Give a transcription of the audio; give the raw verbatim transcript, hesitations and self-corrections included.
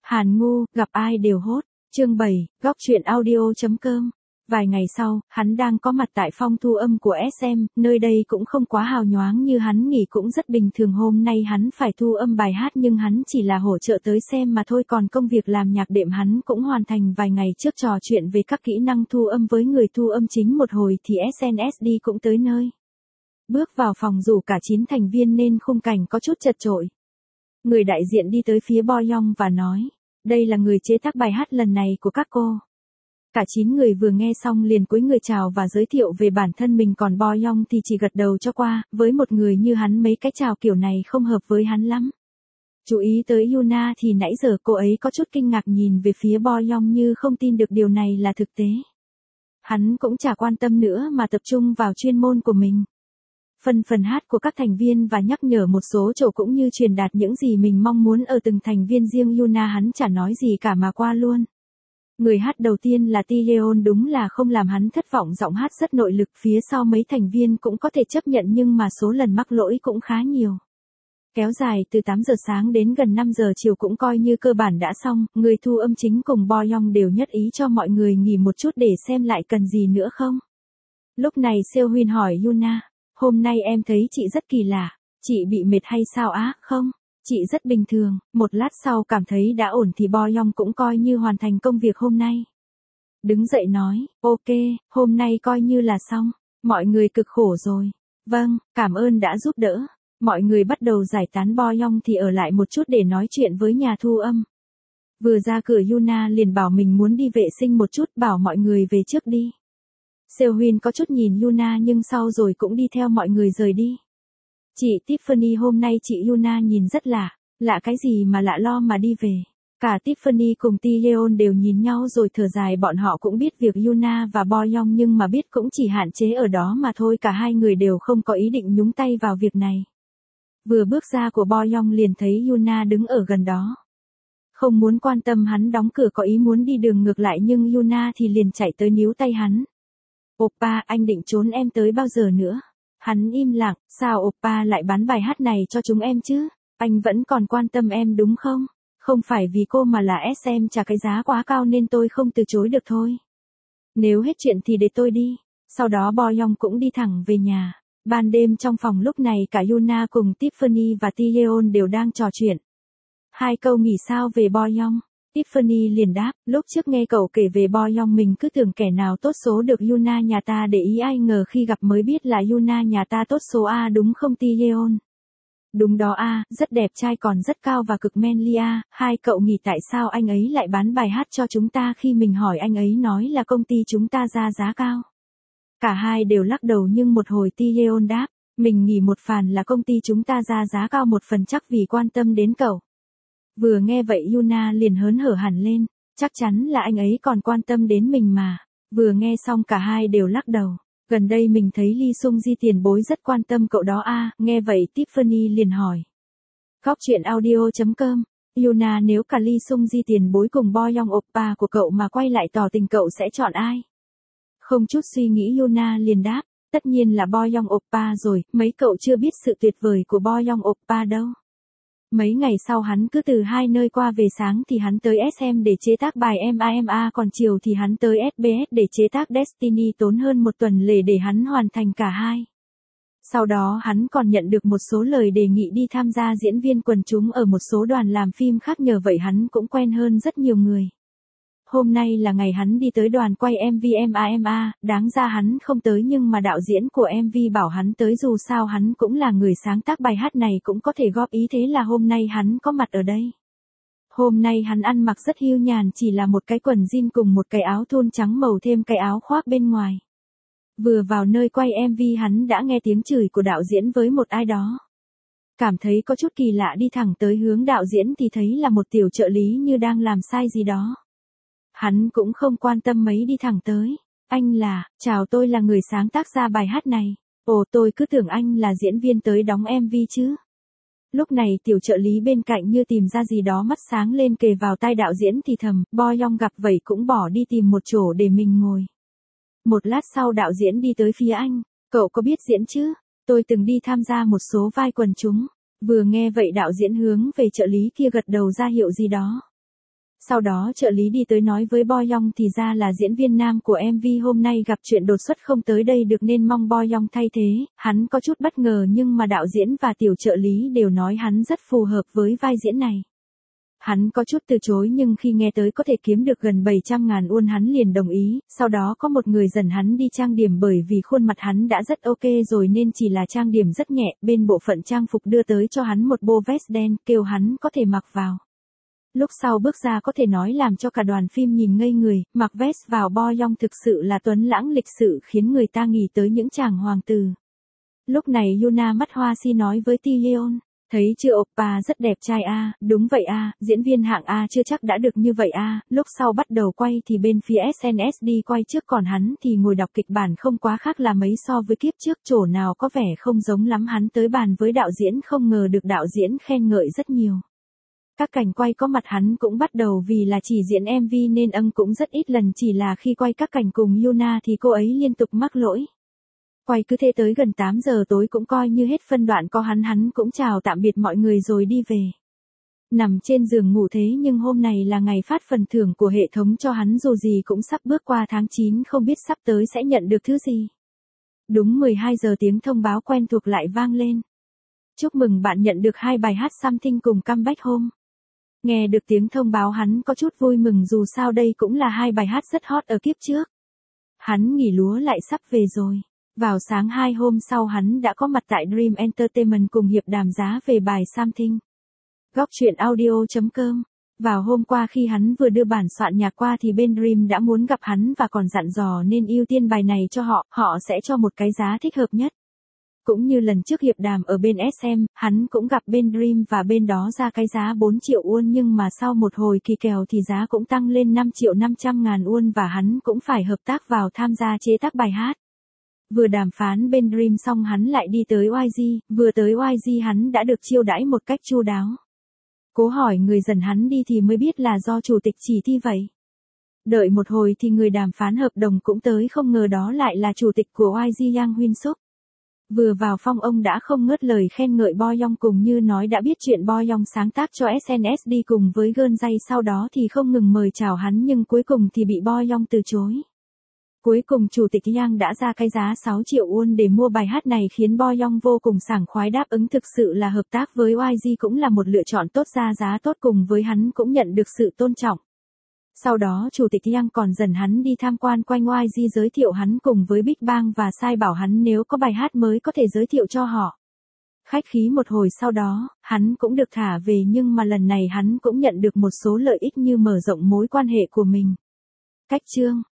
Hàn Ngu, gặp ai đều hốt. Chương bảy, góc truyện audio chấm com. Vài ngày sau, hắn đang có mặt tại phòng thu âm của ét em, nơi đây cũng không quá hào nhoáng như hắn nghĩ, cũng rất bình thường. Hôm nay hắn phải thu âm bài hát nhưng hắn chỉ là hỗ trợ tới xem mà thôi, còn công việc làm nhạc đệm hắn cũng hoàn thành vài ngày trước. Trò chuyện về các kỹ năng thu âm với người thu âm chính một hồi thì ét en ét đê cũng tới nơi. Bước vào phòng rủ cả chín thành viên nên khung cảnh có chút chật chội. Người đại diện đi tới phía Boyoung và nói, đây là người chế tác bài hát lần này của các cô. Cả chín người vừa nghe xong liền cúi người chào và giới thiệu về bản thân mình, còn Boyoung thì chỉ gật đầu cho qua. Với một người như hắn, mấy cái chào kiểu này không hợp với hắn lắm. Chú ý tới Yuna thì nãy giờ cô ấy có chút kinh ngạc nhìn về phía Boyoung như không tin được điều này là thực tế. Hắn cũng chả quan tâm nữa mà tập trung vào chuyên môn của mình. Phần phần hát của các thành viên và nhắc nhở một số chỗ cũng như truyền đạt những gì mình mong muốn ở từng thành viên. Riêng Yuna hắn chả nói gì cả mà qua luôn. Người hát đầu tiên là Taeyeon, đúng là không làm hắn thất vọng, giọng hát rất nội lực. Phía sau mấy thành viên cũng có thể chấp nhận nhưng mà số lần mắc lỗi cũng khá nhiều. Kéo dài từ tám giờ sáng đến gần năm giờ chiều cũng coi như cơ bản đã xong. Người thu âm chính cùng Boyoung đều nhất ý cho mọi người nghỉ một chút để xem lại cần gì nữa không. Lúc này Seohyun hỏi Yuna, hôm nay em thấy chị rất kỳ lạ, chị bị mệt hay sao á? Không, chị rất bình thường. Một lát sau cảm thấy đã ổn thì Boyoung cũng coi như hoàn thành công việc hôm nay. Đứng dậy nói, ok, hôm nay coi như là xong, mọi người cực khổ rồi. Vâng, cảm ơn đã giúp đỡ. Mọi người bắt đầu giải tán, Boyoung thì ở lại một chút để nói chuyện với nhà thu âm. Vừa ra cửa Yuna liền bảo mình muốn đi vệ sinh một chút, bảo mọi người về trước đi. Seohyun có chút nhìn Yuna nhưng sau rồi cũng đi theo mọi người rời đi. Chị Tiffany, hôm nay chị Yuna nhìn rất lạ. Lạ cái gì mà lạ lo mà đi về. Cả Tiffany cùng Taeyeon đều nhìn nhau rồi thở dài. Bọn họ cũng biết việc Yuna và Boyoung nhưng mà biết cũng chỉ hạn chế ở đó mà thôi. Cả hai người đều không có ý định nhúng tay vào việc này. Vừa bước ra của Boyoung liền thấy Yuna đứng ở gần đó. Không muốn quan tâm hắn đóng cửa có ý muốn đi đường ngược lại nhưng Yuna thì liền chạy tới níu tay hắn. Oppa, anh định trốn em tới bao giờ nữa? Hắn im lặng, sao Oppa lại bán bài hát này cho chúng em chứ? Anh vẫn còn quan tâm em đúng không? Không phải vì cô mà là ét em trả cái giá quá cao nên tôi không từ chối được thôi. Nếu hết chuyện thì để tôi đi. Sau đó Boyoung cũng đi thẳng về nhà. Ban đêm trong phòng lúc này cả Yuna cùng Tiffany và Taeyeon đều đang trò chuyện. Hai câu nghỉ sao về Boyoung? Tiffany liền đáp, lúc trước nghe cậu kể về Boyoung mình cứ tưởng kẻ nào tốt số được Yuna nhà ta để ý, ai ngờ khi gặp mới biết là Yuna nhà ta tốt số A đúng không Taeyeon? Đúng đó a, rất đẹp trai còn rất cao và cực manly a. Hai cậu nghĩ tại sao anh ấy lại bán bài hát cho chúng ta, khi mình hỏi anh ấy nói là công ty chúng ta ra giá cao. Cả hai đều lắc đầu nhưng một hồi Taeyeon đáp, mình nghĩ một phần là công ty chúng ta ra giá cao, một phần chắc vì quan tâm đến cậu. Vừa nghe vậy Yuna liền hớn hở hẳn lên, chắc chắn là anh ấy còn quan tâm đến mình mà. Vừa nghe xong cả hai đều lắc đầu, gần đây mình thấy Lee Sung Ji tiền bối rất quan tâm cậu đó a. Nghe vậy Tiffany liền hỏi. Góc truyện audio chấm com, Yuna, nếu cả Lee Sung Ji tiền bối cùng Boyoung Oppa của cậu mà quay lại tỏ tình cậu sẽ chọn ai? Không chút suy nghĩ Yuna liền đáp, tất nhiên là Boyoung Oppa rồi, mấy cậu chưa biết sự tuyệt vời của Boyoung Oppa đâu. Mấy ngày sau hắn cứ từ hai nơi qua về, sáng thì hắn tới ét em để chế tác bài em a em a, còn chiều thì hắn tới ét bê ét để chế tác Destiny, tốn hơn một tuần lễ để hắn hoàn thành cả hai. Sau đó hắn còn nhận được một số lời đề nghị đi tham gia diễn viên quần chúng ở một số đoàn làm phim khác, nhờ vậy hắn cũng quen hơn rất nhiều người. Hôm nay là ngày hắn đi tới đoàn quay em vê em a em a, đáng ra hắn không tới nhưng mà đạo diễn của em vê bảo hắn tới, dù sao hắn cũng là người sáng tác bài hát này cũng có thể góp ý, thế là hôm nay hắn có mặt ở đây. Hôm nay hắn ăn mặc rất hiu nhàn, chỉ là một cái quần jean cùng một cái áo thun trắng màu thêm cái áo khoác bên ngoài. Vừa vào nơi quay em vê hắn đã nghe tiếng chửi của đạo diễn với một ai đó. Cảm thấy có chút kỳ lạ đi thẳng tới hướng đạo diễn thì thấy là một tiểu trợ lý như đang làm sai gì đó. Hắn cũng không quan tâm mấy đi thẳng tới. Anh là, chào, tôi là người sáng tác ra bài hát này. Ồ, tôi cứ tưởng anh là diễn viên tới đóng em vê chứ. Lúc này tiểu trợ lý bên cạnh như tìm ra gì đó, mắt sáng lên kề vào tai đạo diễn thì thầm, Boyoung gặp vậy cũng bỏ đi tìm một chỗ để mình ngồi. Một lát sau đạo diễn đi tới phía anh, cậu có biết diễn chứ? Tôi từng đi tham gia một số vai quần chúng. Vừa nghe vậy đạo diễn hướng về trợ lý kia gật đầu ra hiệu gì đó. Sau đó trợ lý đi tới nói với Bo Young thì ra là diễn viên nam của em vê hôm nay gặp chuyện đột xuất không tới đây được nên mong Bo Young thay thế, hắn có chút bất ngờ nhưng mà đạo diễn và tiểu trợ lý đều nói hắn rất phù hợp với vai diễn này. Hắn có chút từ chối nhưng khi nghe tới có thể kiếm được gần bảy trăm ngàn won hắn liền đồng ý, sau đó có một người dần hắn đi trang điểm bởi vì khuôn mặt hắn đã rất ok rồi nên chỉ là trang điểm rất nhẹ, bên bộ phận trang phục đưa tới cho hắn một bộ vest đen, kêu hắn có thể mặc vào. Lúc sau bước ra có thể nói làm cho cả đoàn phim nhìn ngây người, mặc vest vào Bo Young thực sự là tuấn lãng lịch sự khiến người ta nghĩ tới những chàng hoàng tử. Lúc này Yuna mắt hoa si nói với Ti Yeon. Thấy chưa oppa rất đẹp trai a, à, đúng vậy a, à, diễn viên hạng A chưa chắc đã được như vậy a. À. Lúc sau bắt đầu quay thì bên phía ét en ét đê quay trước còn hắn thì ngồi đọc kịch bản không quá khác là mấy so với kiếp trước, chỗ nào có vẻ không giống lắm. Hắn tới bàn với đạo diễn không ngờ được đạo diễn khen ngợi rất nhiều. Các cảnh quay có mặt hắn cũng bắt đầu vì là chỉ diễn em vê nên âng cũng rất ít lần, chỉ là khi quay các cảnh cùng Yuna thì cô ấy liên tục mắc lỗi. Quay cứ thế tới gần tám giờ tối cũng coi như hết phân đoạn có hắn hắn cũng chào tạm biệt mọi người rồi đi về. Nằm trên giường ngủ thế nhưng hôm này là ngày phát phần thưởng của hệ thống cho hắn dù gì cũng sắp bước qua tháng chín không biết sắp tới sẽ nhận được thứ gì. Đúng mười hai giờ tiếng thông báo quen thuộc lại vang lên. Chúc mừng bạn nhận được hai bài hát Something cùng Comeback Home. Nghe được tiếng thông báo hắn có chút vui mừng dù sao đây cũng là hai bài hát rất hot ở kiếp trước. Hắn nghỉ lúa lại sắp về rồi. Vào sáng hai hôm sau hắn đã có mặt tại Dream Entertainment cùng hiệp đàm giá về bài Something. Góc truyện audio chấm com. Vào hôm qua khi hắn vừa đưa bản soạn nhạc qua thì bên Dream đã muốn gặp hắn và còn dặn dò nên ưu tiên bài này cho họ, họ sẽ cho một cái giá thích hợp nhất. Cũng như lần trước hiệp đàm ở bên ét em, hắn cũng gặp bên Dream và bên đó ra cái giá bốn triệu won nhưng mà sau một hồi kỳ kèo thì giá cũng tăng lên năm triệu năm trăm ngàn won và hắn cũng phải hợp tác vào tham gia chế tác bài hát. Vừa đàm phán bên Dream xong hắn lại đi tới i giê, vừa tới i giê hắn đã được chiêu đãi một cách chu đáo. Cố hỏi người dần hắn đi thì mới biết là do chủ tịch chỉ thi vậy. Đợi một hồi thì người đàm phán hợp đồng cũng tới không ngờ đó lại là chủ tịch của i giê Yang Huynh Suk. Vừa vào phòng ông đã không ngớt lời khen ngợi Bo Young cùng như nói đã biết chuyện Bo Young sáng tác cho ét en ét đê cùng với Girl Day sau đó thì không ngừng mời chào hắn nhưng cuối cùng thì bị Bo Young từ chối. Cuối cùng chủ tịch Yang đã ra cái giá sáu triệu won để mua bài hát này khiến Bo Young vô cùng sảng khoái đáp ứng, thực sự là hợp tác với i giê cũng là một lựa chọn tốt, ra giá tốt cùng với hắn cũng nhận được sự tôn trọng. Sau đó chủ tịch Yang còn dần hắn đi tham quan quanh i giê giới thiệu hắn cùng với Big Bang và sai bảo hắn nếu có bài hát mới có thể giới thiệu cho họ. Khách khí một hồi sau đó, hắn cũng được thả về nhưng mà lần này hắn cũng nhận được một số lợi ích như mở rộng mối quan hệ của mình. Cách chương